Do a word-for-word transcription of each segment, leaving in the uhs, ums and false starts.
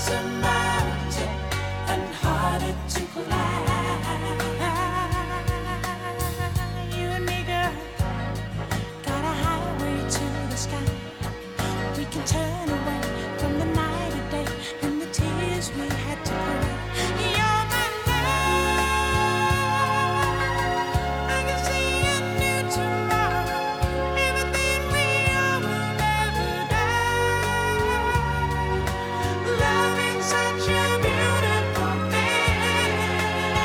as a mountain and harder to climb. You and me, girl, got a highway to the sky. We can turn away from the night and day and the tears we had to cry. You're my love. I can see a new tomorrow. Everything we are will never die. Love is such a beautiful thing.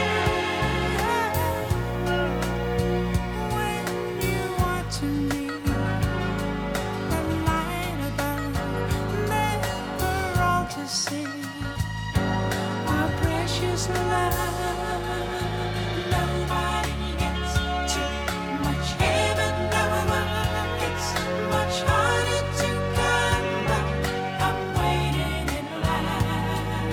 When you are to me, the light above, never all to see. Our precious love, nobody gets too much heaven. No one gets much harder to come by. I'm waiting in line.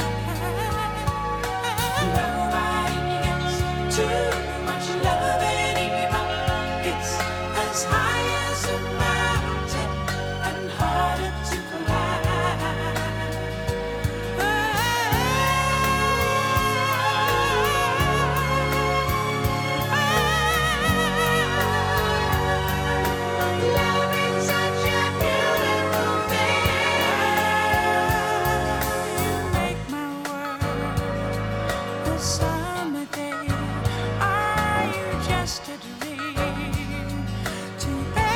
Nobody gets too much love anymore. It's as high as a mountain and harder to Love is such a beautiful thing. You make my world a summer day. Are you just a dream to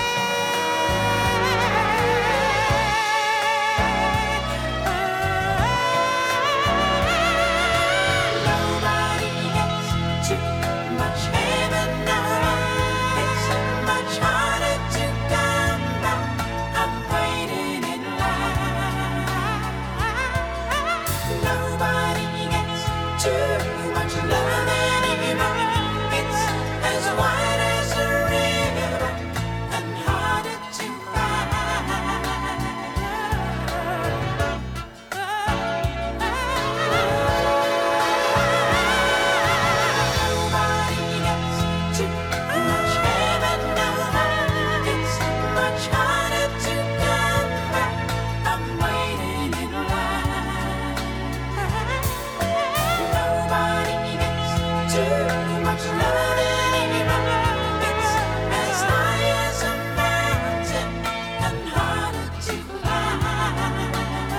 Nobody gets too much heaven. No, it's much harder to come by. I'm waiting in line. Nobody gets too much love anymore. It's as wide as a river and harder to Nobody gets too much heaven. No, it's much harder to come by. I'm waiting in line. Nobody gets too much love anymore. It's as high as a mountain and harder to climb.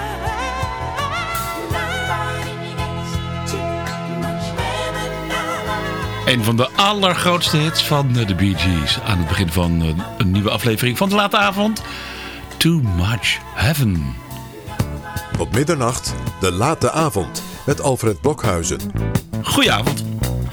Nobody gets too much heaven. No. Een van de allergrootste hits van de Bee Gees. Aan het begin van een, een nieuwe aflevering van de late avond. Too Much Heaven. Op middernacht, de late avond met Alfred Blokhuizen. Goedenavond.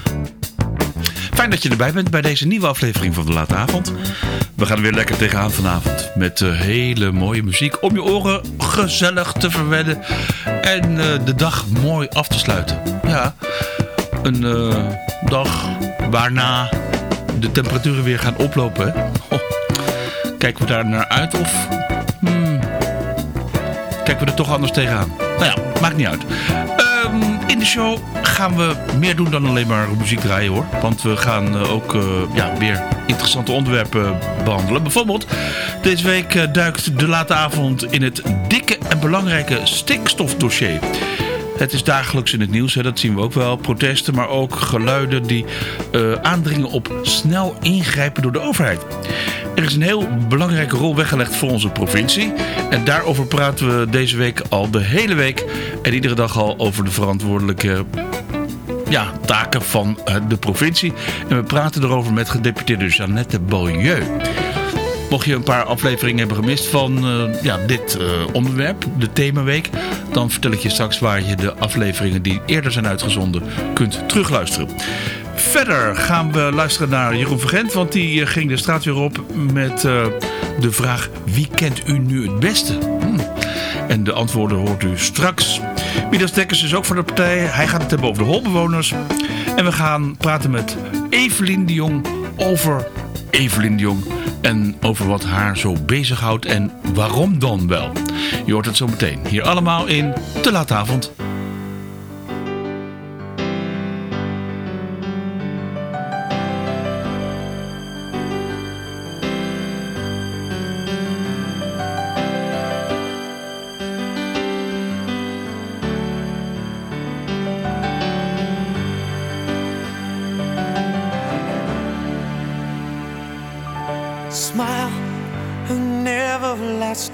Fijn dat je erbij bent bij deze nieuwe aflevering van de late avond. We gaan er weer lekker tegenaan vanavond. Met uh, hele mooie muziek om je oren gezellig te verwennen. En uh, de dag mooi af te sluiten. Ja, een uh, dag waarna de temperaturen weer gaan oplopen. Hè? Oh, kijken we daar naar uit of hmm, kijken we er toch anders tegenaan? Nou ja, maakt niet uit. Um, in de show gaan we meer doen dan alleen maar muziek draaien, hoor. Want we gaan uh, ook uh, ja, weer interessante onderwerpen behandelen. Bijvoorbeeld, deze week uh, duikt de late avond in het dikke en belangrijke stikstofdossier. Het is dagelijks in het nieuws, hè, dat zien we ook wel. Protesten, maar ook geluiden die uh, aandringen op snel ingrijpen door de overheid. Er is een heel belangrijke rol weggelegd voor onze provincie. En daarover praten we deze week al de hele week. En iedere dag al over de verantwoordelijke ja, taken van uh, de provincie. En we praten erover met gedeputeerde Jeannette Beaulieu. Mocht je een paar afleveringen hebben gemist van uh, ja, dit uh, onderwerp, de themaweek, dan vertel ik je straks waar je de afleveringen die eerder zijn uitgezonden kunt terugluisteren. Verder gaan we luisteren naar Jeroen Vergent, want die uh, ging de straat weer op met uh, de vraag: wie kent u nu het beste? Hm. En de antwoorden hoort u straks. Midas Dekkers is ook van de partij. Hij gaat het hebben over de holbewoners. En we gaan praten met Evelien de Jong over Evelien de Jong. En over wat haar zo bezighoudt en waarom dan wel. Je hoort het zo meteen. Hier allemaal in De Late Avond.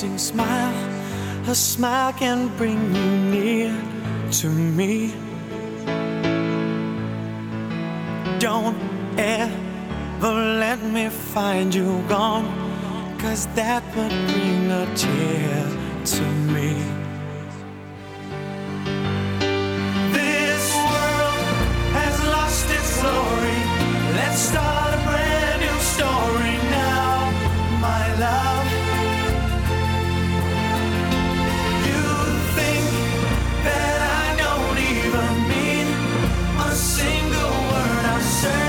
everlasting smile. A smile can bring you near to me. Don't ever let me find you gone, 'cause that would bring a tear to me. This world has lost its glory. Let's start a brand new story now, my love. You think that I don't even mean a single word I say.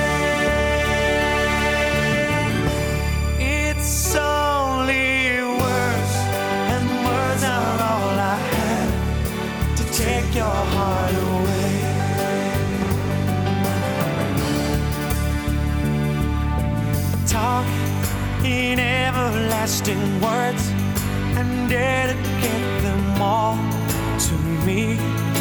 It's only words, and words are all I have to take your heart away. Talk in everlasting words and dedicate them all to me.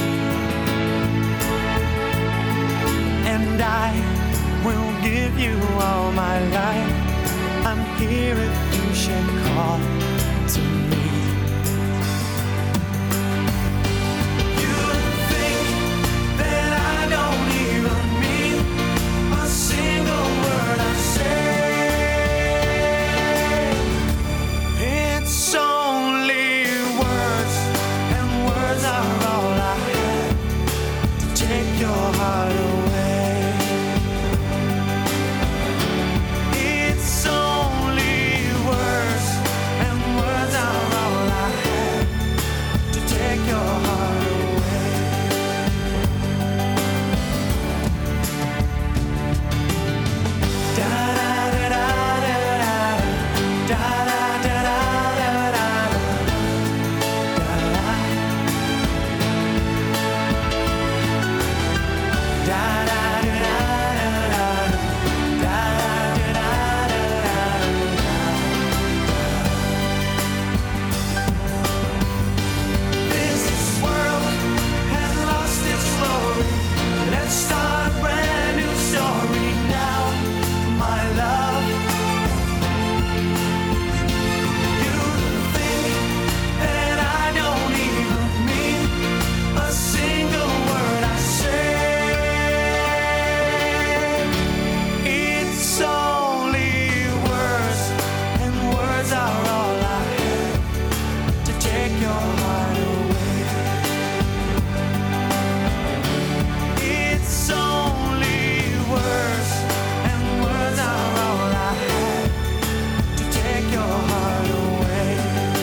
And I will give you all my life. I'm here if you should call to me. You think that I don't even mean a single word I say. It's only words, and words are all I have to take your heart away. It's only words, and words are all I have to take your heart away. Da da da da da da da da da da. This world has lost its glory. Let's start a brand new story now, my love. You think that I don't even mean a single word I say. It's only words, and words are all I have to take your heart away. It's only words, and words are all I have to take your heart away.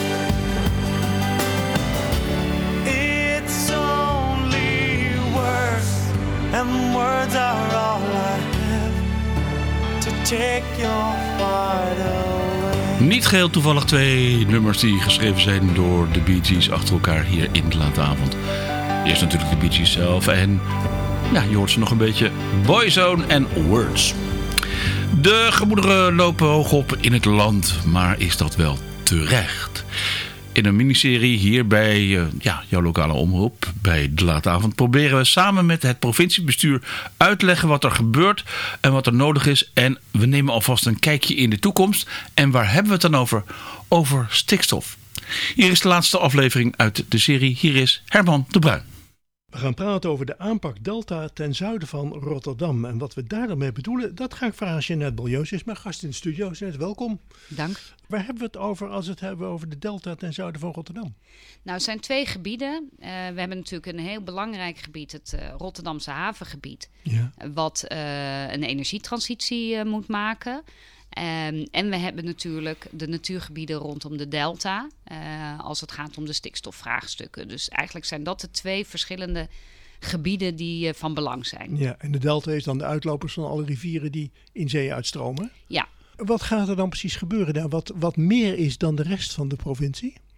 It's only words, and words are all I have to take your heart away. Niet geheel toevallig twee nummers die geschreven zijn door de Bee Gees achter elkaar hier in de late avond. Eerst natuurlijk de Bee Gees zelf en ja, je hoort ze nog een beetje. Boyzone en Words. De gemoederen lopen hoog op in het land, maar is dat wel terecht? In een miniserie hier bij uh, ja, jouw lokale omroep, bij de late avond, proberen we samen met het provinciebestuur uit te leggen wat er gebeurt en wat er nodig is. En we nemen alvast een kijkje in de toekomst. En waar hebben we het dan over? Over stikstof. Hier is de laatste aflevering uit de serie. Hier is Herman de Bruin. We gaan praten over de aanpak Delta ten zuiden van Rotterdam. En wat we daarmee bedoelen, dat ga ik vragen aan Jeanette Baljoos. Is mijn gast in de studio. Jeanette, welkom. Dank. Waar hebben we het over als we het hebben over de Delta ten zuiden van Rotterdam? Nou, het zijn twee gebieden. Uh, we hebben natuurlijk een heel belangrijk gebied, het uh, Rotterdamse havengebied. Ja. Wat uh, een energietransitie uh, moet maken. Um, en we hebben natuurlijk de natuurgebieden rondom de delta, uh, als het gaat om de stikstofvraagstukken. Dus eigenlijk zijn dat de twee verschillende gebieden die uh, van belang zijn. Ja, en de delta is dan de uitlopers van alle rivieren die in zee uitstromen. Ja. Wat gaat er dan precies gebeuren daar? Wat, wat meer is dan de rest van de provincie?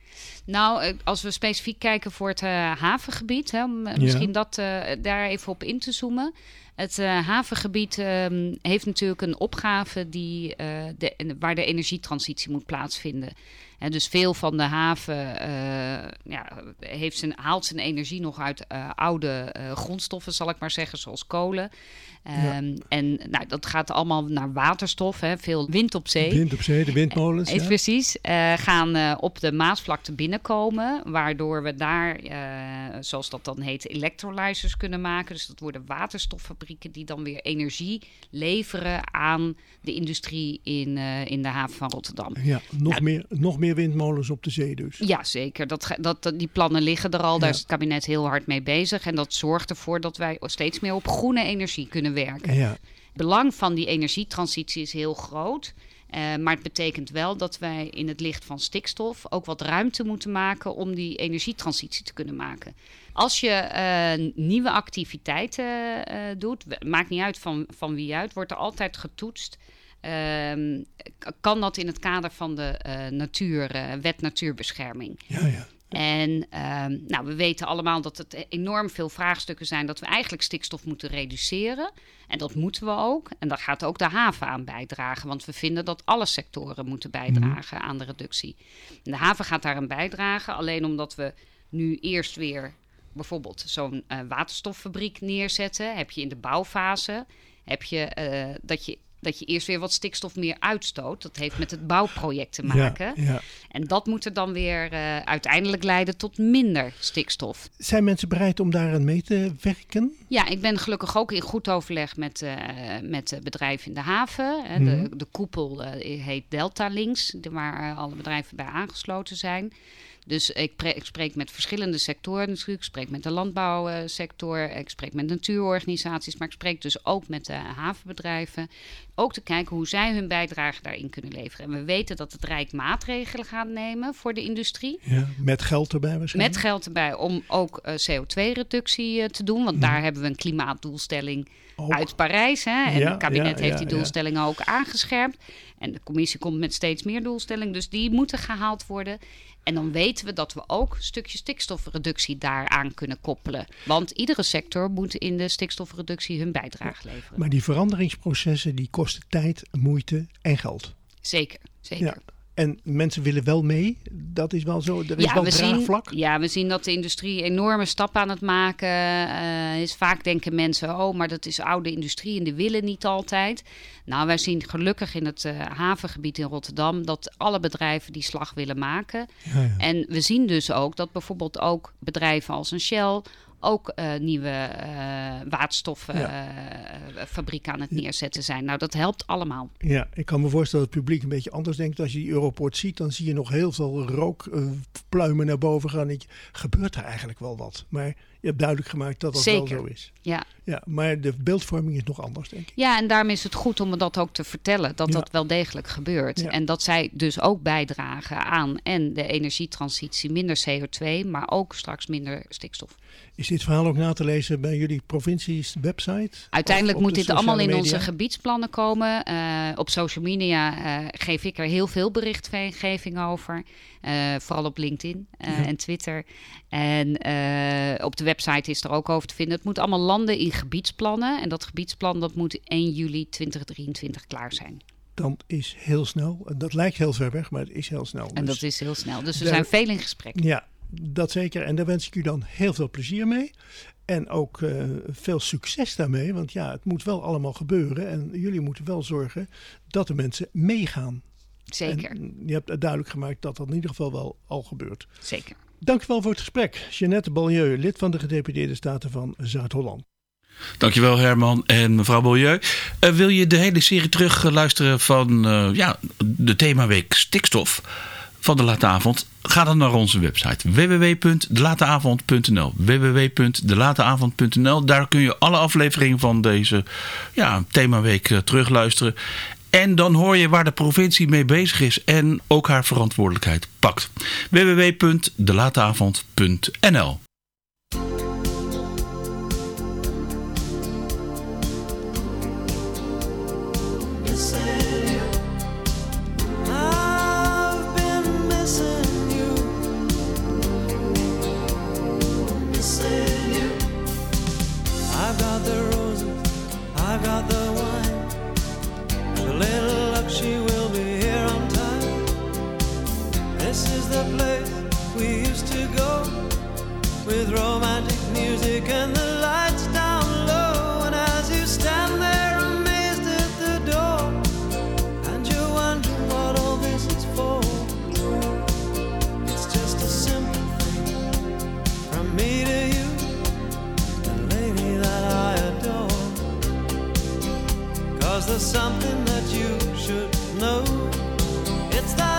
Nou, als we specifiek kijken voor het uh, havengebied, hè, om ja. misschien dat uh, daar even op in te zoomen. Het uh, havengebied uh, heeft natuurlijk een opgave die, uh, de, waar de energietransitie moet plaatsvinden. En dus veel van de haven uh, ja, heeft zijn, haalt zijn energie nog uit uh, oude uh, grondstoffen, zal ik maar zeggen, zoals kolen. Um, ja. En nou, dat gaat allemaal naar waterstof, hè, veel wind op zee. Wind op zee, de windmolens. Uh, ja. Precies, uh, gaan uh, op de Maasvlakte binnenkomen, waardoor we daar, uh, zoals dat dan heet, electrolyzers kunnen maken. Dus dat worden waterstoffabrieken die dan weer energie leveren aan de industrie in, uh, in de haven van Rotterdam. Ja, nog, nou, meer, nog meer windmolens op de zee dus. Ja, zeker. Dat, dat, die plannen liggen er al. Daar ja. is het kabinet heel hard mee bezig. En dat zorgt ervoor dat wij steeds meer op groene energie kunnen werken. Ja. Het belang van die energietransitie is heel groot. Uh, maar het betekent wel dat wij in het licht van stikstof ook wat ruimte moeten maken om die energietransitie te kunnen maken. Als je uh, nieuwe activiteiten uh, doet, maakt niet uit van, van wie uit, wordt er altijd getoetst. Uh, kan dat in het kader van de uh, natuur, uh, wet natuurbescherming? Ja, ja. En uh, nou, we weten allemaal dat het enorm veel vraagstukken zijn dat we eigenlijk stikstof moeten reduceren. En dat moeten we ook. En daar gaat ook de haven aan bijdragen. Want we vinden dat alle sectoren moeten bijdragen mm. aan de reductie. En de haven gaat daaraan bijdragen. Alleen omdat we nu eerst weer bijvoorbeeld zo'n uh, waterstoffabriek neerzetten. Heb je in de bouwfase heb je, uh, dat je... dat je eerst weer wat stikstof meer uitstoot. Dat heeft met het bouwproject te maken. Ja, ja. En dat moet er dan weer uh, uiteindelijk leiden tot minder stikstof. Zijn mensen bereid om daaraan mee te werken? Ja, ik ben gelukkig ook in goed overleg met, uh, met bedrijven in de haven. Uh, mm-hmm. de, de koepel uh, heet Delta Links, waar uh, alle bedrijven bij aangesloten zijn. Dus ik, pre- ik spreek met verschillende sectoren natuurlijk. Ik spreek met de landbouwsector, ik spreek met natuurorganisaties, maar ik spreek dus ook met de havenbedrijven. Ook te kijken hoe zij hun bijdrage daarin kunnen leveren. En we weten dat het Rijk maatregelen gaat nemen voor de industrie. Ja, met geld erbij waarschijnlijk. Met geld erbij om ook uh, C O twee reductie uh, te doen. Want mm. daar hebben we een klimaatdoelstelling ook uit Parijs. Hè? En ja, het kabinet ja, heeft ja, die doelstellingen ja. ook aangescherpt. En de commissie komt met steeds meer doelstellingen. Dus die moeten gehaald worden. En dan weten we dat we ook stukjes stikstofreductie daaraan kunnen koppelen. Want iedere sector moet in de stikstofreductie hun bijdrage leveren. Maar die veranderingsprocessen die kosten tijd, moeite en geld. Zeker, zeker. Ja. En mensen willen wel mee. Dat is wel zo. Er is ja, wel we draagvlak. Zien, ja, we zien dat de industrie enorme stappen aan het maken uh, is. Vaak denken mensen, oh, maar dat is oude industrie en die willen niet altijd. Nou, wij zien gelukkig in het uh, havengebied in Rotterdam dat alle bedrijven die slag willen maken. Ja, ja. En we zien dus ook dat bijvoorbeeld ook bedrijven als een Shell ook uh, nieuwe uh, waterstoffabrieken uh, aan het neerzetten zijn. Nou, dat helpt allemaal. Ja, ik kan me voorstellen dat het publiek een beetje anders denkt. Als je die Europoort ziet, dan zie je nog heel veel rookpluimen uh, naar boven gaan. En je, gebeurt er eigenlijk wel wat. Maar je hebt duidelijk gemaakt dat dat Zeker. wel zo is. Ja. Ja, maar de beeldvorming is nog anders, denk ik. Ja, en daarom is het goed om dat ook te vertellen. Dat ja. dat wel degelijk gebeurt. Ja. En dat zij dus ook bijdragen aan en de energietransitie, minder C O twee, maar ook straks minder stikstof. Is dit verhaal ook na te lezen bij jullie provincies website? Uiteindelijk moet dit allemaal in media? onze gebiedsplannen komen. Uh, op social media uh, geef ik er heel veel berichtgeving over. Uh, vooral op LinkedIn uh, ja. en Twitter. En uh, op de website is er ook over te vinden. Het moet allemaal landen in gebiedsplannen. En dat gebiedsplan dat moet één juli tweeduizend drieëntwintig klaar zijn. Dat is heel snel. Dat lijkt heel ver weg, maar het is heel snel. En dus dat is heel snel. Dus we daar, zijn veel in gesprek. Ja, dat zeker. En daar wens ik u dan heel veel plezier mee. En ook uh, veel succes daarmee. Want ja, het moet wel allemaal gebeuren. En jullie moeten wel zorgen dat de mensen meegaan. Zeker. En je hebt duidelijk gemaakt dat dat in ieder geval wel al gebeurt. Zeker. Dank u wel voor het gesprek. Jeannette Beaulieu, lid van de Gedeputeerde Staten van Zuid-Holland. Dankjewel Herman en mevrouw Beaulieu. Uh, wil je de hele serie terug uh, luisteren van uh, ja, de themaweek stikstof van de Late Avond? Ga dan naar onze website w w w punt de late avond punt n l w w w punt de late avond punt n l. Daar kun je alle afleveringen van deze ja, themaweek uh, terugluisteren. En dan hoor je waar de provincie mee bezig is en ook haar verantwoordelijkheid pakt. w w w punt de late avond punt n l. I've been missing you. with romantic music and the lights down low. And as you stand there amazed at the door, and you're wondering what all this is for, it's just a simple thing from me to you, the lady that I adore. 'Cause there's something that you should know. It's that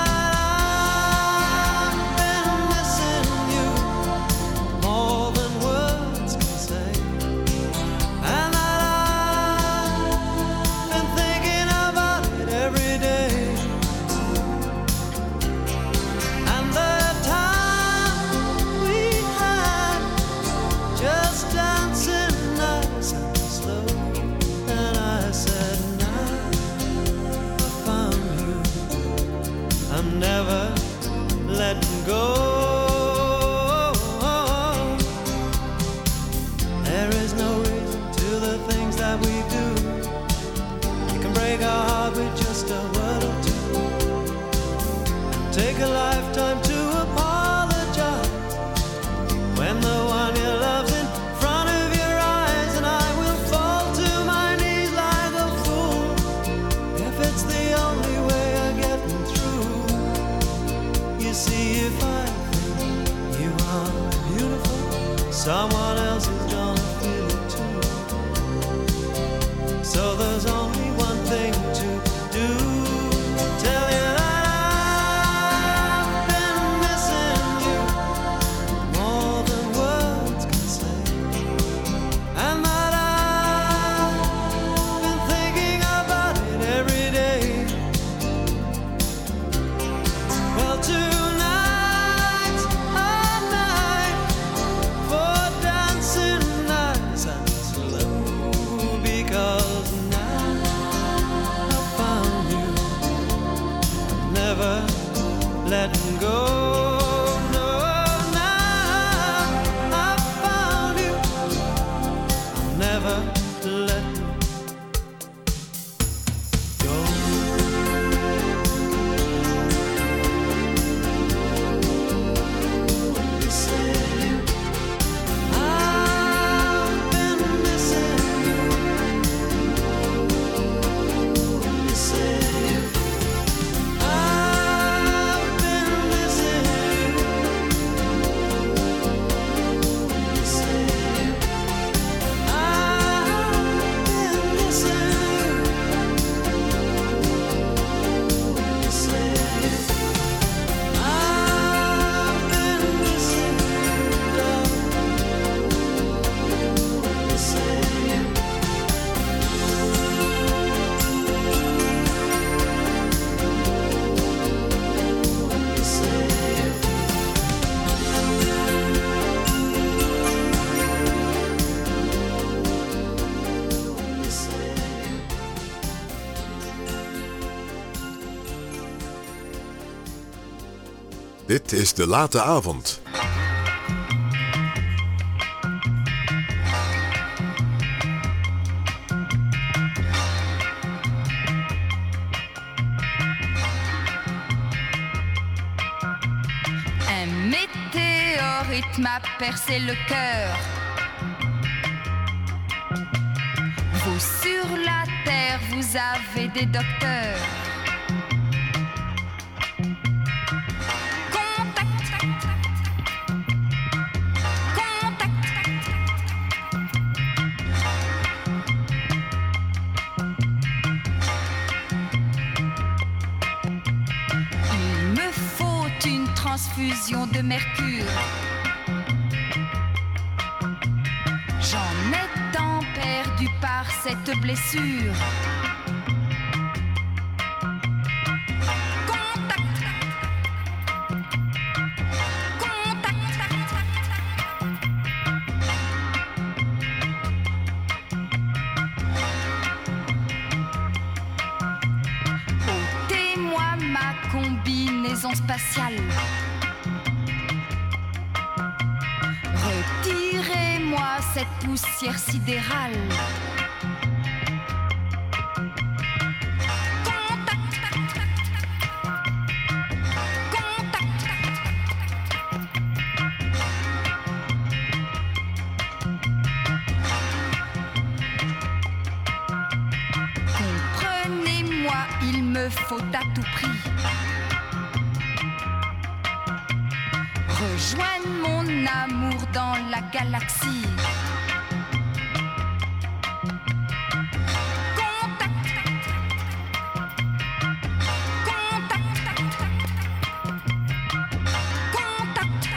go. There is no reason to the things that we do. You can break our heart with just a word or two. Take a lifetime to apologize when the one you love's in front of your eyes, and I will fall to my knees like a fool if it's the only way of getting through. You see, if I think you are beautiful, someone else is gonna feel it too. So there's only one thing to do. Tell you that I've been missing you more than words can say, and that I've been thinking about it every day. Well, tonight letting go. No, now I found you. I'll never let go. I've been missing you. Missing you. Dit is De Late Avond. Un météorite m'a percé le cœur. Vous sur la terre, vous avez des docteurs. Transfusion de mercure. J'en ai tant perdu par cette blessure. Contact. Contact. Ôtez-moi ma combinaison spatiale. Retirez-moi cette poussière sidérale. Contact. Contact. faut à tout prix rejoindre mon amour dans la galaxie. Contact, contact, contact,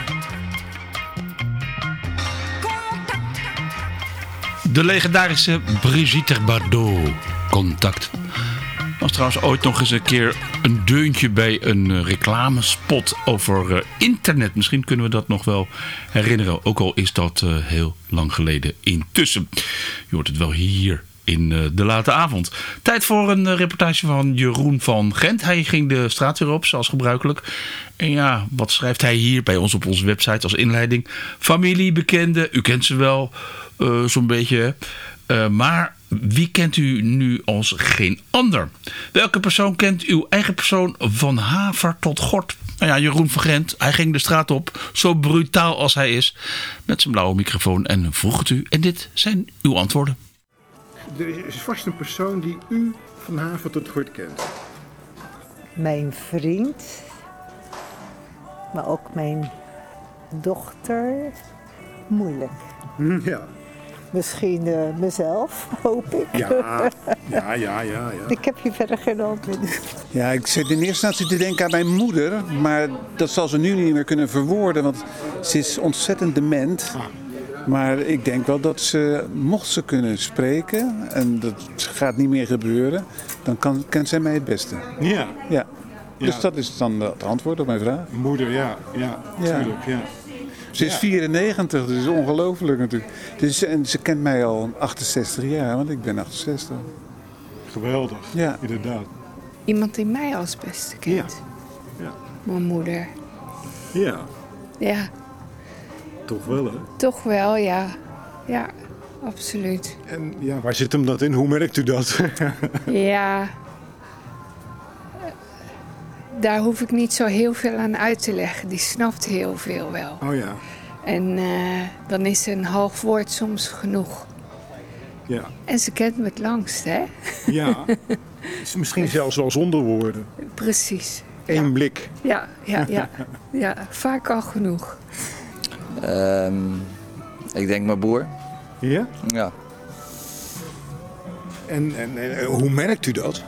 contact. De legendarische Brigitte Bardot. Contact. Was trouwens ooit nog eens een keer een deuntje bij een uh, reclamespot over uh, internet. Misschien kunnen we dat nog wel herinneren. Ook al is dat uh, heel lang geleden intussen. Je hoort het wel hier in uh, de late avond. Tijd voor een uh, reportage van Jeroen van Gent. Hij ging de straat weer op, zoals gebruikelijk. En ja, wat schrijft hij hier bij ons op onze website als inleiding? Familie, bekenden, u kent ze wel uh, zo'n beetje. Uh, maar wie kent u nu als geen ander? Welke persoon kent uw eigen persoon van haver tot gort? Nou ja, Jeroen van Gent, hij ging de straat op, zo brutaal als hij is, met zijn blauwe microfoon en vroeg het u. En dit zijn uw antwoorden. Er is vast een persoon die u van haver tot gort kent. Mijn vriend, maar ook mijn dochter. Moeilijk. Ja. Misschien uh, mezelf, hoop ik. Ja, ja, ja, ja, ja. Ik heb hier verder geen antwoord. Ja, ik zit in eerste instantie te denken aan mijn moeder, maar dat zal ze nu niet meer kunnen verwoorden, want ze is ontzettend dement. Ah. Maar ik denk wel dat ze, mocht ze kunnen spreken, en dat gaat niet meer gebeuren, dan kan, kent zij mij het beste. Ja. Ja. Dus Ja. dat is dan het antwoord op mijn vraag. Moeder, ja, ja, Ja. tuurlijk, ja. Ze is Ja. vierennegentig, dat is ongelooflijk natuurlijk. Dus, en ze kent mij al achtenzestig jaar, want ik ben achtenzestig. Geweldig, Ja. inderdaad. Iemand die mij als beste kent. Ja. Ja. Mijn moeder. Ja, Ja, toch wel, hè? toch wel, ja. Ja, absoluut. En ja, waar zit hem dat in? Hoe merkt u dat? Ja. Daar hoef ik niet zo heel veel aan uit te leggen. Die snapt heel veel wel. Oh ja, En uh, dan is een half woord soms genoeg. ja. En ze kent me het langst, hè? Ja, is misschien zelfs wel zonder woorden. Precies. Eén Ja. blik. Ja, ja, ja. Ja, vaak al genoeg. Um, ik denk mijn broer. Ja? Ja. En, en, en hoe merkt u dat?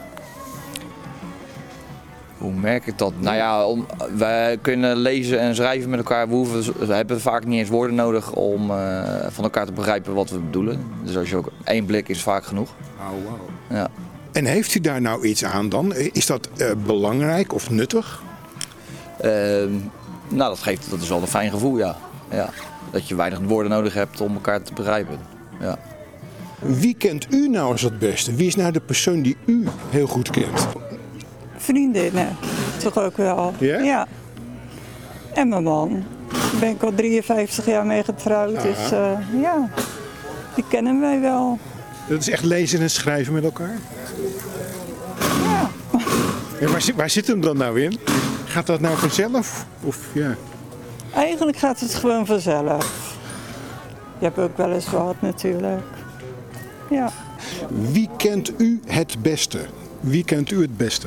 Hoe merk ik dat? Nou ja, om, wij kunnen lezen en schrijven met elkaar. We, hoeven, we hebben vaak niet eens woorden nodig om uh, van elkaar te begrijpen wat we bedoelen. Dus als je ook één blik is vaak genoeg. Oh, wow. Ja. En heeft u daar nou iets aan dan? Is dat uh, belangrijk of nuttig? Uh, nou, dat geeft, dat is wel een fijn gevoel, ja. Ja. Dat je weinig woorden nodig hebt om elkaar te begrijpen. Ja. Wie kent u nou als het beste? Wie is nou de persoon die u heel goed kent? Vriendinnen, toch ook wel. Ja? Ja. En mijn man. Daar ben ik al drieënvijftig jaar mee getrouwd. Aha. Dus uh, ja, die kennen wij wel. Dat is echt lezen en schrijven met elkaar? Ja. En waar, zit- waar zit hem dan nou in? Gaat dat nou vanzelf? Of ja? Eigenlijk gaat het gewoon vanzelf. Je hebt ook wel eens wat natuurlijk. Ja. Wie kent u het beste? Wie kent u het beste?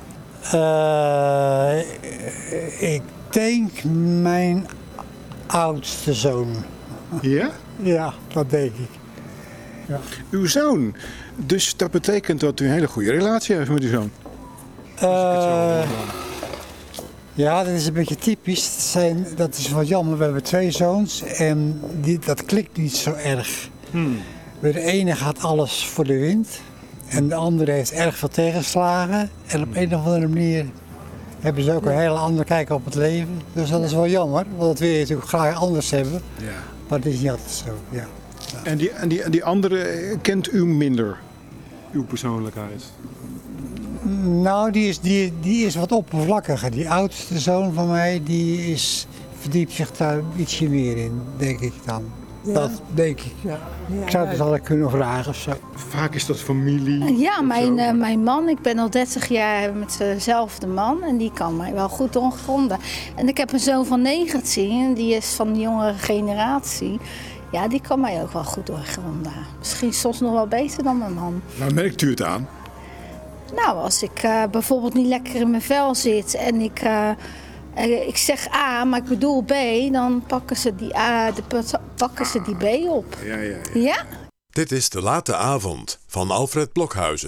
Uh, ik denk mijn oudste zoon. Ja? Ja, dat denk ik. Ja. Uw zoon. Dus dat betekent dat u een hele goede relatie heeft met uw zoon. Uh, ja, dat is een beetje typisch. Het zijn, dat is wat jammer. We hebben twee zoons en die, dat klikt niet zo erg. Hmm. De ene gaat alles voor de wind. En de andere heeft erg veel tegenslagen. En op een of andere manier hebben ze ook een hele andere kijk op het leven. Dus dat is wel jammer, want dat wil je natuurlijk graag anders hebben. Ja. Maar dat is niet altijd zo, ja. Ja. En die, en, die, en die andere kent u minder? Uw persoonlijkheid? Nou, die is, die, die is wat oppervlakkiger. Die oudste zoon van mij, die is, verdiept zich daar ietsje meer in, denk ik dan. Ja. Dat denk ik, ja. Ik zou het altijd kunnen vragen of zo. Vaak is dat familie. Ja, mijn, uh, mijn man. Ik ben al dertig jaar met dezelfde man en die kan mij wel goed doorgronden. En ik heb een zoon van negentien, die is van de jongere generatie. Ja, die kan mij ook wel goed doorgronden. Misschien soms nog wel beter dan mijn man. Waar merkt u het aan? Nou, als ik uh, bijvoorbeeld niet lekker in mijn vel zit en ik, uh, uh, ik zeg A, maar ik bedoel B, dan pakken ze die, A, de, pakken ze die B op. Ja, ja, ja. ja? Dit is De Late Avond van Alfred Blokhuizen.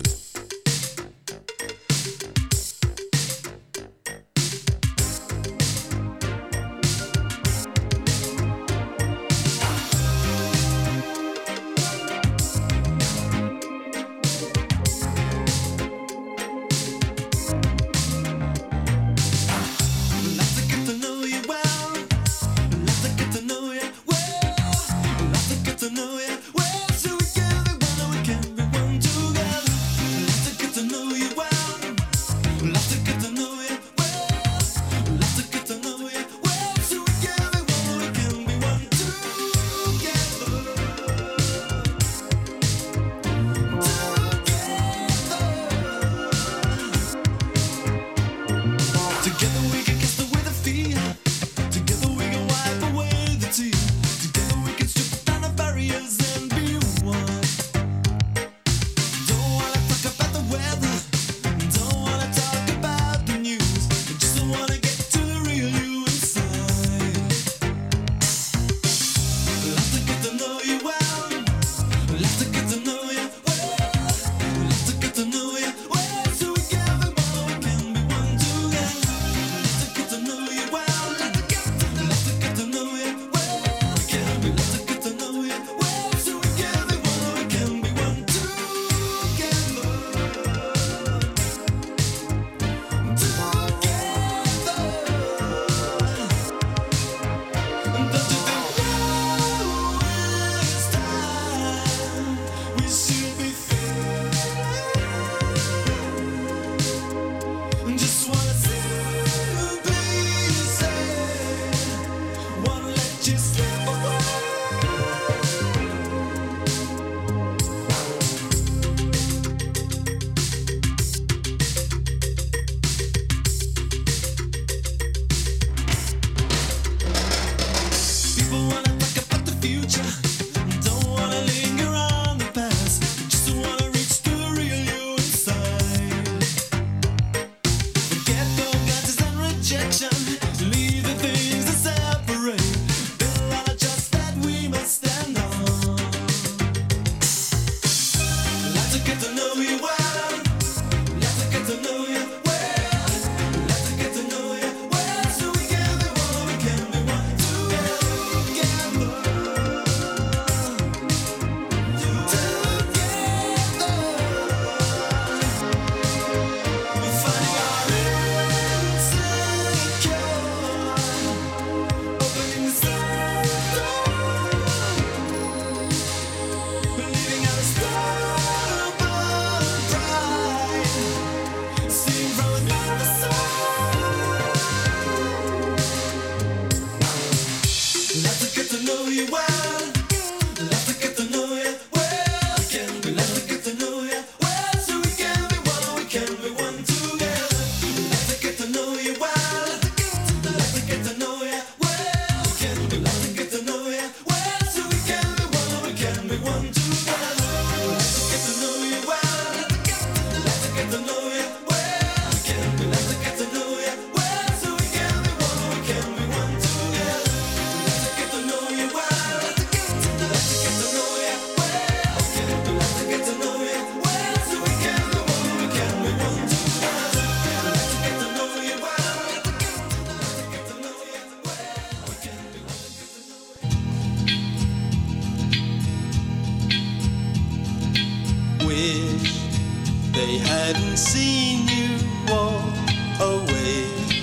hadn't seen you walk away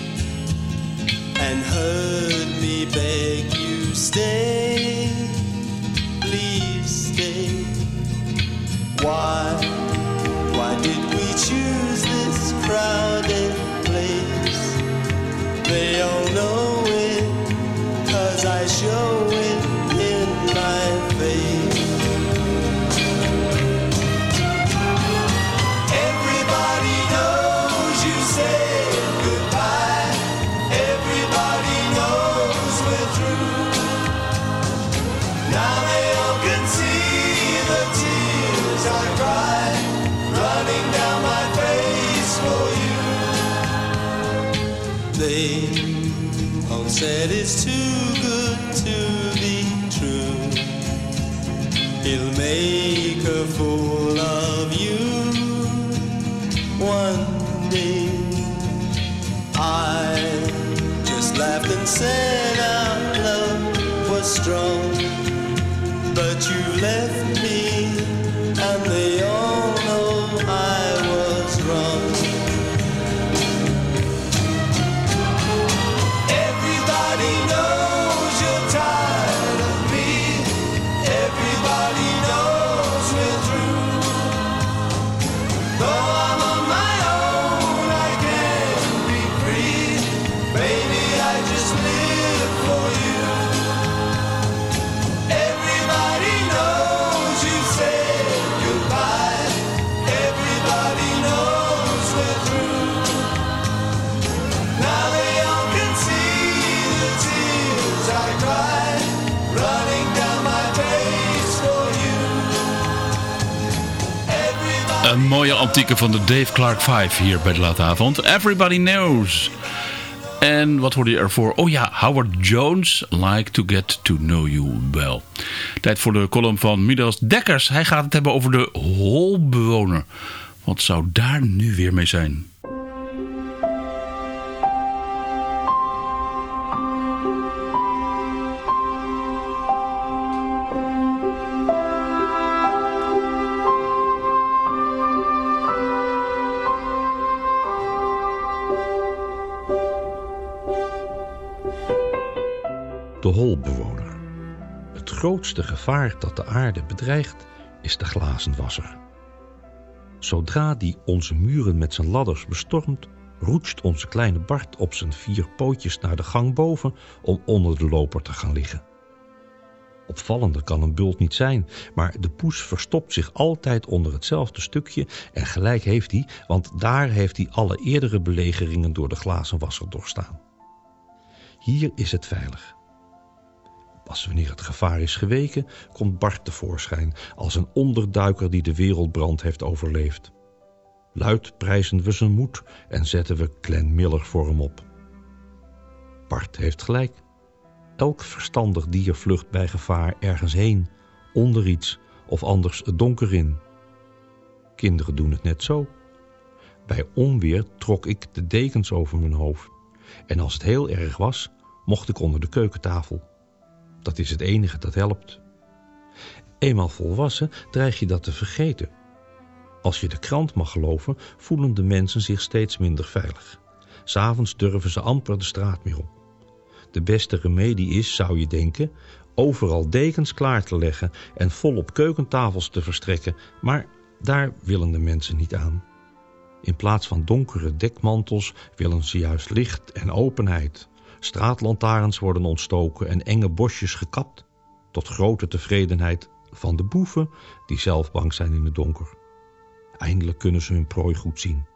and heard me beg you stay, please stay. Why, why did we choose this crowded place? They all know it, 'cause I show it in my face. Everybody knows you said goodbye. Everybody knows we're through. said it's too good to be true. He'll make a fool of you one day. I just laughed and said our love was strong, but you left me and they all know I was wrong. Everybody knows you're tired of me. Everybody knows we're through. Though I'm on my own, I can't be free. Baby, I just live for you. Everybody knows you said goodbye. Everybody knows we're through. Now they all can see the tears I cry, running down my face for you. Een mooie antieke van de Dave Clark vijf hier bij de late avond. Everybody knows. En wat hoorde je ervoor? Oh ja, Howard Jones, Like to Get to Know You Well. Tijd voor de column van Midas Dekkers. Hij gaat het hebben over de holbewoner. Wat zou daar nu weer mee zijn? De holbewoner. Het grootste gevaar dat de aarde bedreigt is de glazenwasser. Zodra die onze muren met zijn ladders bestormt, roetst onze kleine Bart op zijn vier pootjes naar de gang boven om onder de loper te gaan liggen. Opvallender kan een bult niet zijn, maar de poes verstopt zich altijd onder hetzelfde stukje en gelijk heeft hij, want daar heeft hij alle eerdere belegeringen door de glazenwasser doorstaan. Hier is het veilig. Pas wanneer het gevaar is geweken, komt Bart tevoorschijn als een onderduiker die de wereldbrand heeft overleefd. Luid prijzen we zijn moed en zetten we Glenn Miller voor hem op. Bart heeft gelijk. Elk verstandig dier vlucht bij gevaar ergens heen, onder iets of anders het donker in. Kinderen doen het net zo. Bij onweer trok ik de dekens over mijn hoofd. En als het heel erg was, mocht ik onder de keukentafel. Dat is het enige dat helpt. Eenmaal volwassen dreig je dat te vergeten. Als je de krant mag geloven, voelen de mensen zich steeds minder veilig. 'S Avonds durven ze amper de straat meer op. De beste remedie is, zou je denken, overal dekens klaar te leggen en volop keukentafels te verstrekken, maar daar willen de mensen niet aan. In plaats van donkere dekmantels willen ze juist licht en openheid. Straatlantaarns worden ontstoken en enge bosjes gekapt, tot grote tevredenheid van de boeven die zelf bang zijn in het donker. Eindelijk kunnen ze hun prooi goed zien.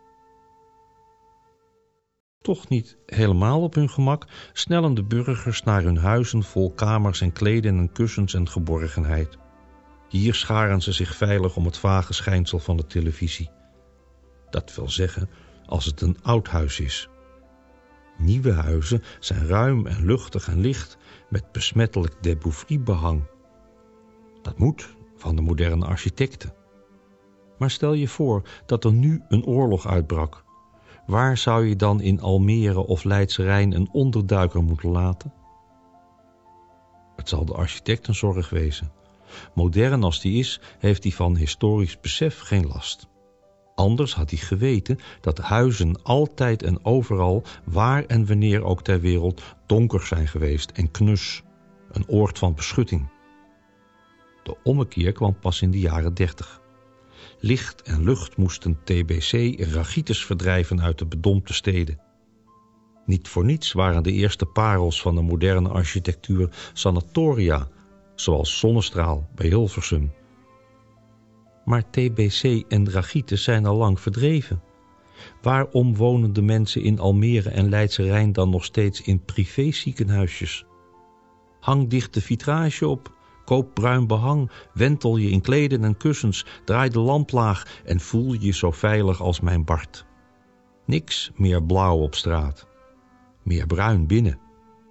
Toch niet helemaal op hun gemak snellen de burgers naar hun huizen vol kamers en kleden en kussens en geborgenheid. Hier scharen ze zich veilig om het vage schijnsel van de televisie. Dat wil zeggen, als het een oud huis is. Nieuwe huizen zijn ruim en luchtig en licht met besmettelijk de Beauvry-behang. Dat moet van de moderne architecten. Maar stel je voor dat er nu een oorlog uitbrak. Waar zou je dan in Almere of Leidse Rijn een onderduiker moeten laten? Het zal de architectenzorg wezen. Modern als die is, heeft hij van historisch besef geen last. Anders had hij geweten dat huizen altijd en overal, waar en wanneer ook ter wereld, donker zijn geweest en knus, een oord van beschutting. De ommekeer kwam pas in de jaren dertig. Licht en lucht moesten T B C en Rachitis verdrijven uit de bedompte steden. Niet voor niets waren de eerste parels van de moderne architectuur sanatoria, zoals Zonnestraal bij Hilversum. Maar T B C en Rachitis zijn al lang verdreven. Waarom wonen de mensen in Almere en Leidse Rijn dan nog steeds in privéziekenhuisjes? Hang dichte vitrage op, koop bruin behang, wentel je in kleden en kussens, draai de lamp laag en voel je zo veilig als mijn Bart. Niks meer blauw op straat, meer bruin binnen.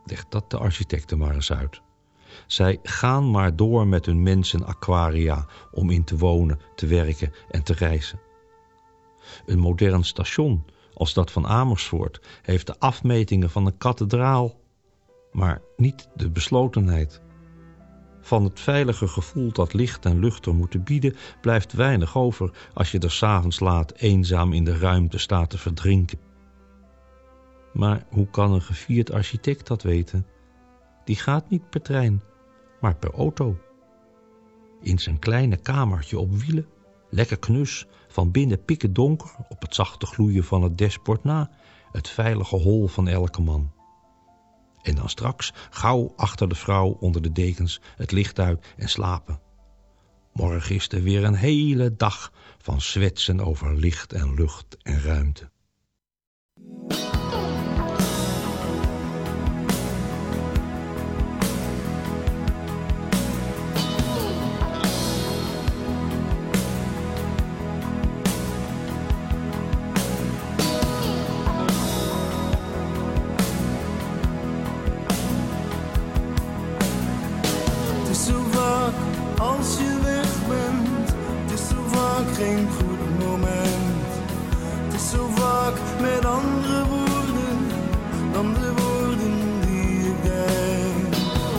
Leg dat de architecten maar eens uit. Zij gaan maar door met hun mensen-aquaria om in te wonen, te werken en te reizen. Een modern station als dat van Amersfoort heeft de afmetingen van een kathedraal, maar niet de beslotenheid. Van het veilige gevoel dat licht en lucht er moeten bieden, blijft weinig over als je er 's avonds laat eenzaam in de ruimte staat te verdrinken. Maar hoe kan een gevierd architect dat weten? Die gaat niet per trein, maar per auto. In zijn kleine kamertje op wielen, lekker knus, van binnen pikken donker, op het zachte gloeien van het dashboard na, het veilige hol van elke man. En dan straks gauw achter de vrouw onder de dekens het licht uit en slapen. Morgen is er weer een hele dag van zwetsen over licht en lucht en ruimte. Als je weg bent, het is zo vaak geen goed moment. Het is zo vaak met andere woorden dan de woorden die ik denk.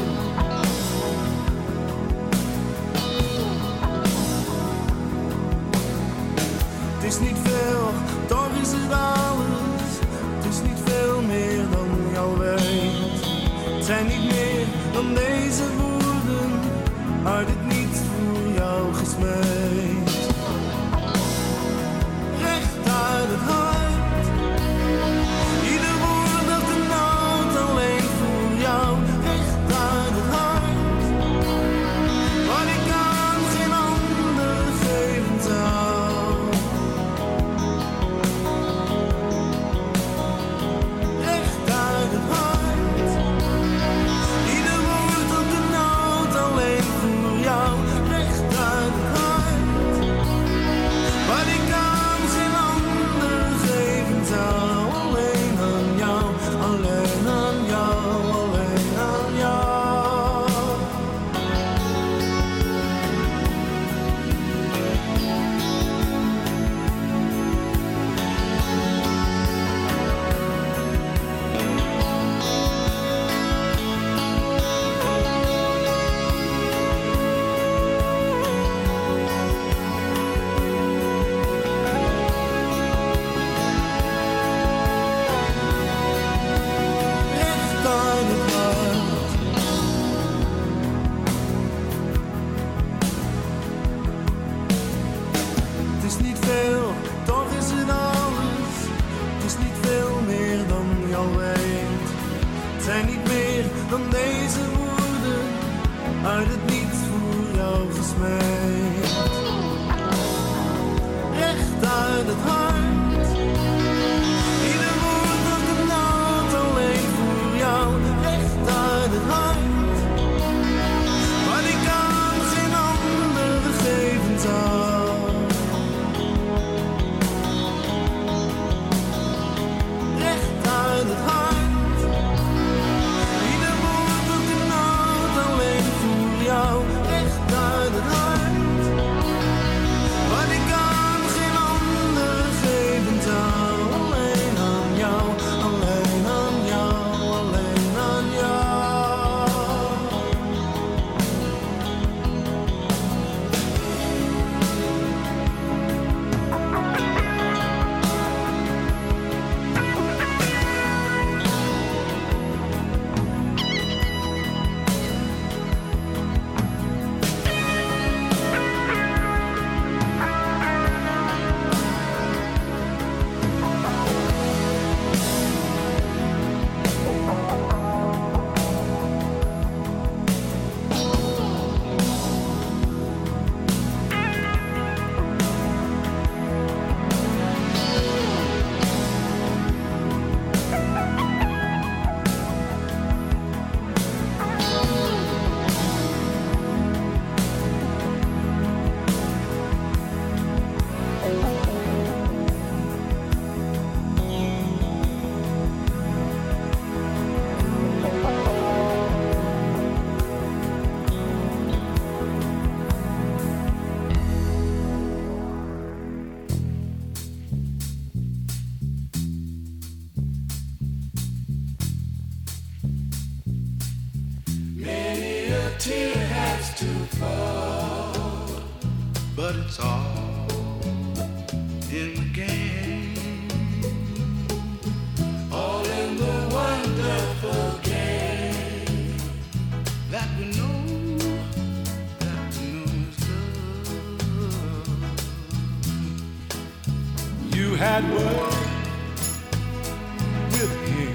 Het is niet veel, toch is het alles. Het is niet veel meer dan je al weet. Het zijn niet meer dan deze woorden uit het niets voor jou gesmeed. Recht uit het hart. Ieder woord dat de nood alleen voor jou. Recht uit het hart. Wat ik aan geen ander geven zou. Recht uit het hart. Ieder woord dat de nood alleen voor jou. Recht uit het hart. Wat ik aan geen ander geven zou. Alleen aan jou, alleen aan jou, alleen aan jou. Recht uit het hart. Het is niet veel, toch is het alles. Het is niet veel meer dan je al weet. Het zijn niet meer dan deze woorden uit het niets voor jou gesmeed. Recht uit het hart. Ieder woord dat de nood alleen voor jou. Recht uit het hart. Wat ik aan geen ander geven zou. Recht uit het hart. Ieder woord dat de nood alleen voor jou. Recht uit het hart. Wat ik aan geen ander geven tear has to fall, but it's all in the game, all in the wonderful game that we know, that we know is love. You had word with him,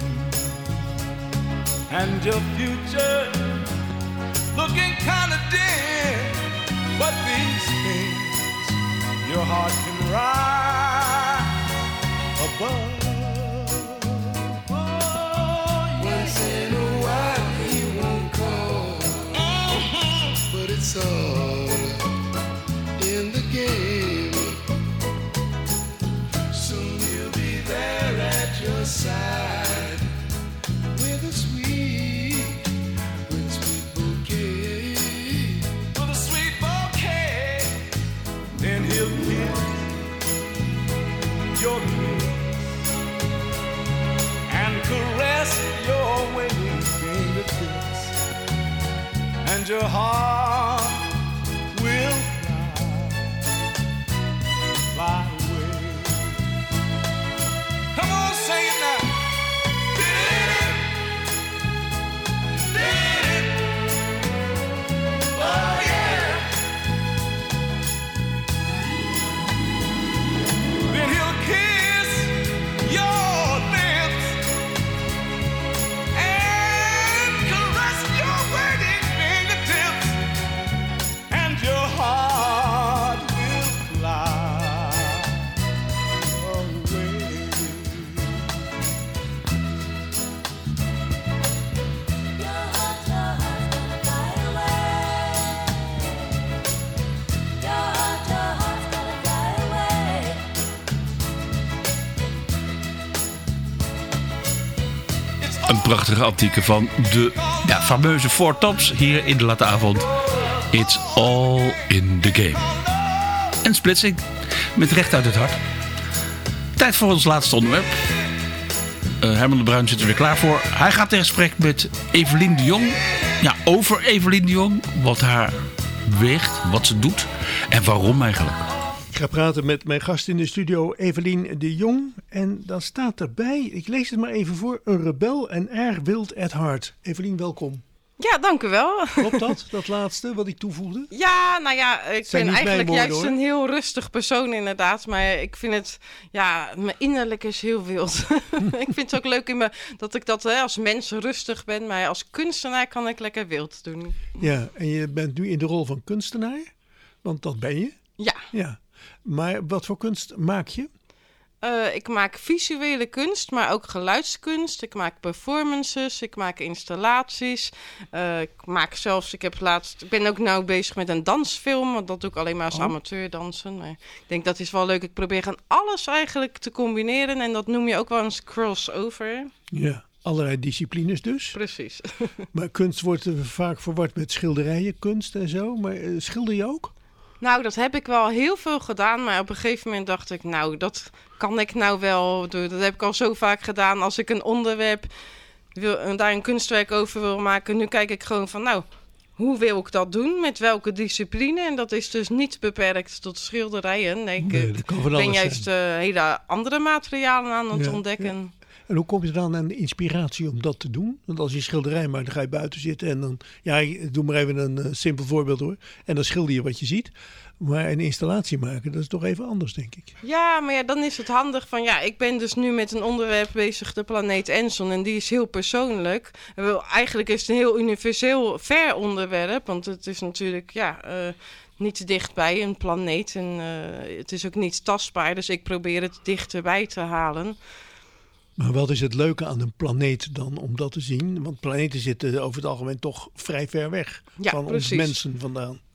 and your future looking kinda dim, but these things your heart can rise above. Oh, once in a while he won't call, mm-hmm. but it's all in the game. Soon he'll be there at your side with a sweet, with a sweet bouquet, with a sweet bouquet. Then he'll kiss your lips and caress your waiting fingertips, and your heart will fly, fly away. Come on, sing it now. Oh yeah. Then he'll kiss your lips and caress your waiting fingertips, and your heart will fly away. Your heart, your heart's gonna fly away. Your heart, your heart's gonna fly away. Een prachtige antieke van de ja, fameuze Four Tops hier in de late avond. It's all in the game. En splitsing met recht uit het hart. Tijd voor ons laatste onderwerp. Uh, Herman de Bruin zit er weer klaar voor. Hij gaat in gesprek met Evelien de Jong. Ja, over Evelien de Jong. Wat haar weegt, wat ze doet en waarom eigenlijk. Ik ga praten met mijn gast in de studio, Evelien de Jong. En dan staat erbij, ik lees het maar even voor, een rebel en erg wild at heart. Evelien, welkom. Ja, dank u wel. Klopt dat, dat laatste wat ik toevoegde? Ja, nou ja, ik Zijn ben niet eigenlijk mijn juist woorden, een heel rustig persoon inderdaad. Maar ik vind het, ja, mijn innerlijk is heel wild. Ik vind het ook leuk in me, dat ik dat hè, als mens rustig ben. Maar als kunstenaar kan ik lekker wild doen. Ja, en je bent nu in de rol van kunstenaar, want dat ben je. Ja. Ja. Maar wat voor kunst maak je? Uh, ik maak visuele kunst, maar ook geluidskunst. Ik maak performances, ik maak installaties. Uh, ik maak zelfs, ik heb laatst, ik ben ook nou bezig met een dansfilm, want dat doe ik alleen maar als Oh. amateur dansen. Maar ik denk dat is wel leuk. Ik probeer gaan alles eigenlijk te combineren en dat noem je ook wel eens crossover. Ja, allerlei disciplines dus. Precies. Maar kunst wordt er vaak verward met schilderijen, kunst en zo. Maar uh, schilder je ook? Nou, dat heb ik wel heel veel gedaan, maar op een gegeven moment dacht ik, nou, dat kan ik nou wel doen. Dat heb ik al zo vaak gedaan. Als ik een onderwerp wil, daar een kunstwerk over wil maken, nu kijk ik gewoon van, nou, hoe wil ik dat doen? Met welke discipline? En dat is dus niet beperkt tot schilderijen. Nee, ik Nee, dat kan van ben alles juist uh, hele andere materialen aan het Ja, ontdekken. ja. En hoe kom je dan aan de inspiratie om dat te doen? Want als je schilderij maakt, dan ga je buiten zitten en dan... Ja, ik doe maar even een uh, simpel voorbeeld hoor. En dan schilder je wat je ziet. Maar een installatie maken, dat is toch even anders, denk ik. Ja, maar ja, dan is het handig van... Ja, ik ben dus nu met een onderwerp bezig, de planeet Enson. En die is heel persoonlijk. Wel, eigenlijk is het een heel universeel ver onderwerp. Want het is natuurlijk, ja... Uh, niet te dichtbij een planeet. En uh, het is ook niet tastbaar. Dus ik probeer het dichterbij te halen. Maar wat is het leuke aan een planeet dan om dat te zien? Want planeten zitten over het algemeen toch vrij ver weg Ja, van precies. ons mensen vandaan.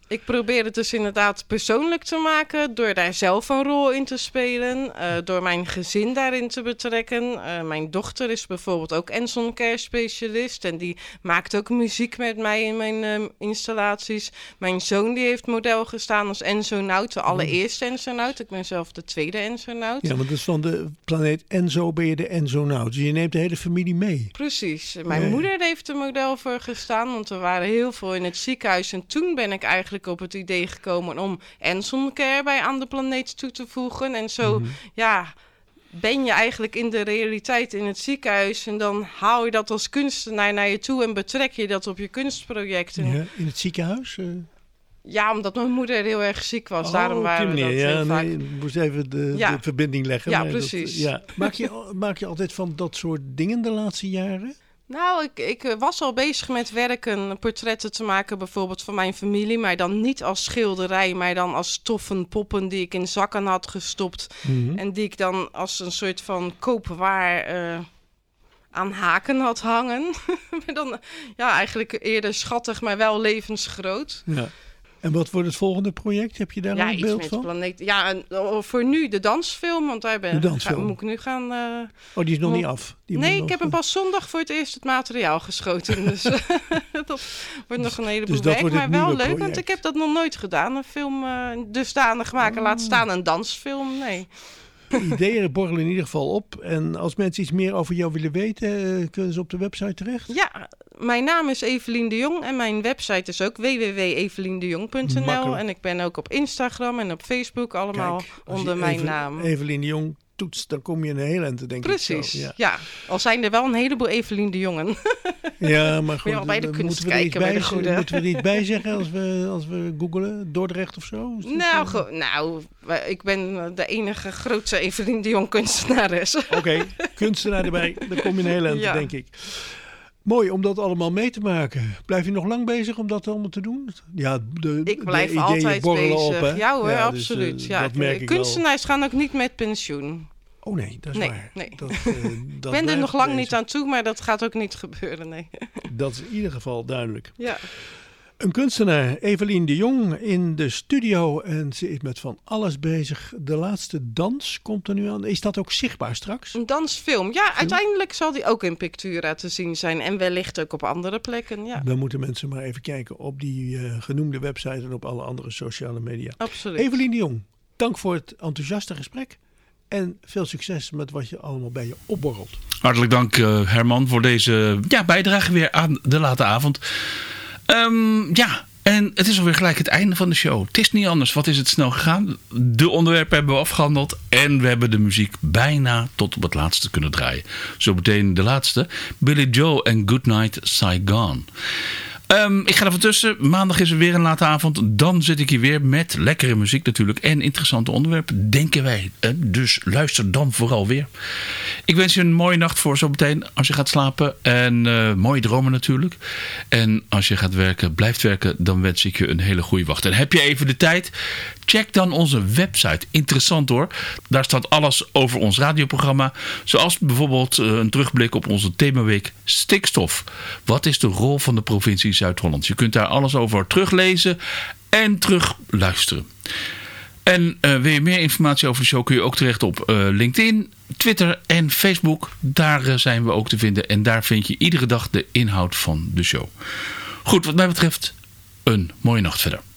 Ik probeer het dus inderdaad persoonlijk te maken door daar zelf een rol in te spelen. Uh, door mijn gezin daarin te betrekken. Uh, mijn dochter is bijvoorbeeld ook Enson Care specialist en die maakt ook muziek met mij in mijn uh, installaties. Mijn zoon die heeft model gestaan als Enzonaut, de allereerste Enzonaut. Ik ben zelf de tweede Enzonaut. Ja, want dus van de planeet Enzo ben je de Enzonaut. Dus je neemt de hele familie mee. Precies. Mijn Nee. moeder heeft er model voor gestaan, want we waren heel veel in het ziekenhuis. En toen ben ik eigenlijk op het idee gekomen om Enson Care bij Aan de Planeet toe te voegen. En zo, Mhm. ja, ben je eigenlijk in de realiteit in het ziekenhuis. En dan haal je dat als kunstenaar naar je toe en betrek je dat op je kunstprojecten. Ja, in het ziekenhuis? Uh... Ja, omdat mijn moeder heel erg ziek was. Oh, Daarom op die waren we dat manier. heel Ja, vaak... nee, ik moest even de, Ja. de verbinding leggen. Ja, maar dat- precies. ja. Maak, je, maak je altijd van dat soort dingen de laatste jaren? Nou, ik, ik eh, was al bezig met werken, portretten te maken bijvoorbeeld van mijn familie. Maar dan niet als schilderij, maar dan als stoffen poppen die ik in zakken had gestopt. Mhm. En die ik dan als een soort van koopwaar eh, aan haken had hangen. Maar dan, ja, eigenlijk eerder schattig, maar wel levensgroot. Ja. En wat wordt het volgende project? Heb je daar Ja, al een iets beeld met van? planeet. Ja, en oh, voor nu de dansfilm, want daar ben De dansfilm. Ga, moet ik nu gaan. eh, Oh, die is nog mo- niet af. Die moet nee, nog- ik heb hem pas zondag voor het eerst het materiaal geschoten. Dus dat wordt nog een heleboel dus dat werk, wordt het maar wel nieuwe leuk, want project. ik heb dat nog nooit gedaan. Een film uh, dusdanig maken, laat staan een dansfilm. Nee. De ideeën borrelen in ieder geval op. En als mensen iets meer over jou willen weten, eh, kunnen ze op de website terecht? Ja, mijn naam is Evelien de Jong en mijn website is ook w w w punt evelien de jong punt n l. Makkelijk. En ik ben ook op Instagram en op Facebook allemaal Kijk, als onder je mijn Eve- naam. Evelien de Jong toetst, dan kom je een heel eind, denk ik. Precies, zo. Ja. ja. Al zijn er wel een heleboel Evelien de Jongen. Ja, maar Moet goed, je al bij de dan kunst moeten we er iets kijken, bij bij, de goede. moeten we er iets bij zeggen als we, als we googelen? Dordrecht of zo? Is dat, Nou, eh, go- nou, wij- ik ben de enige grootste Evelien de Jong kunstenares. Oké, kunstenaar erbij. Dan kom je een heel eind, Ja. denk ik. Mooi om dat allemaal mee te maken. Blijf je nog lang bezig om dat allemaal te doen? Ja, de, Ik blijf de ideeën altijd borrelen bezig. op, hè? ja hoor, dus, eh, absoluut. Ja, dat merk ik wel. kunstenaars gaan ook niet met pensioen. Oh nee, dat is nee, waar. Nee. Dat, eh, ik dat ben er blijft nog lang bezig. niet aan toe, maar dat gaat ook niet gebeuren, nee. Dat is in ieder geval duidelijk. Ja. Een kunstenaar, Evelien de Jong, in de studio. En ze is met van alles bezig. De laatste dans komt er nu aan. Is dat ook zichtbaar straks? Een dansfilm. Ja, uiteindelijk zal die ook in Pictura te zien zijn. En wellicht ook op andere plekken, ja. Dan moeten mensen maar even kijken op die uh, genoemde website en op alle andere sociale media. Absoluut. Evelien de Jong, dank voor het enthousiaste gesprek. En veel succes met wat je allemaal bij je opborrelt. Hartelijk dank uh, Herman voor deze ja, bijdrage weer aan de late avond. Um, ja, en het is alweer gelijk het einde van de show. Het is niet anders. Wat is het snel gegaan? De onderwerpen hebben we afgehandeld. En we hebben de muziek bijna tot op het laatste kunnen draaien. Zometeen de laatste. Billy Joel en Goodnight Saigon. Um, ik ga er van tussen. Maandag is er weer een late avond. Dan zit ik hier weer met lekkere muziek natuurlijk. En interessante onderwerpen, denken wij. Dus luister dan vooral weer. Ik wens je een mooie nacht voor zometeen als je gaat slapen. En uh, mooie dromen natuurlijk. En als je gaat werken, blijft werken, dan wens ik je een hele goede wacht. En heb je even de tijd? Check dan onze website. Interessant hoor. Daar staat alles over ons radioprogramma. Zoals bijvoorbeeld uh, een terugblik op onze themaweek stikstof. Wat is de rol van de provincie Zuid-Holland? Je kunt daar alles over teruglezen en terugluisteren. En uh, wil je meer informatie over de show kun je ook terecht op uh, LinkedIn, Twitter en Facebook. Daar uh, zijn we ook te vinden. En daar vind je iedere dag de inhoud van de show. Goed, wat mij betreft een mooie nacht verder.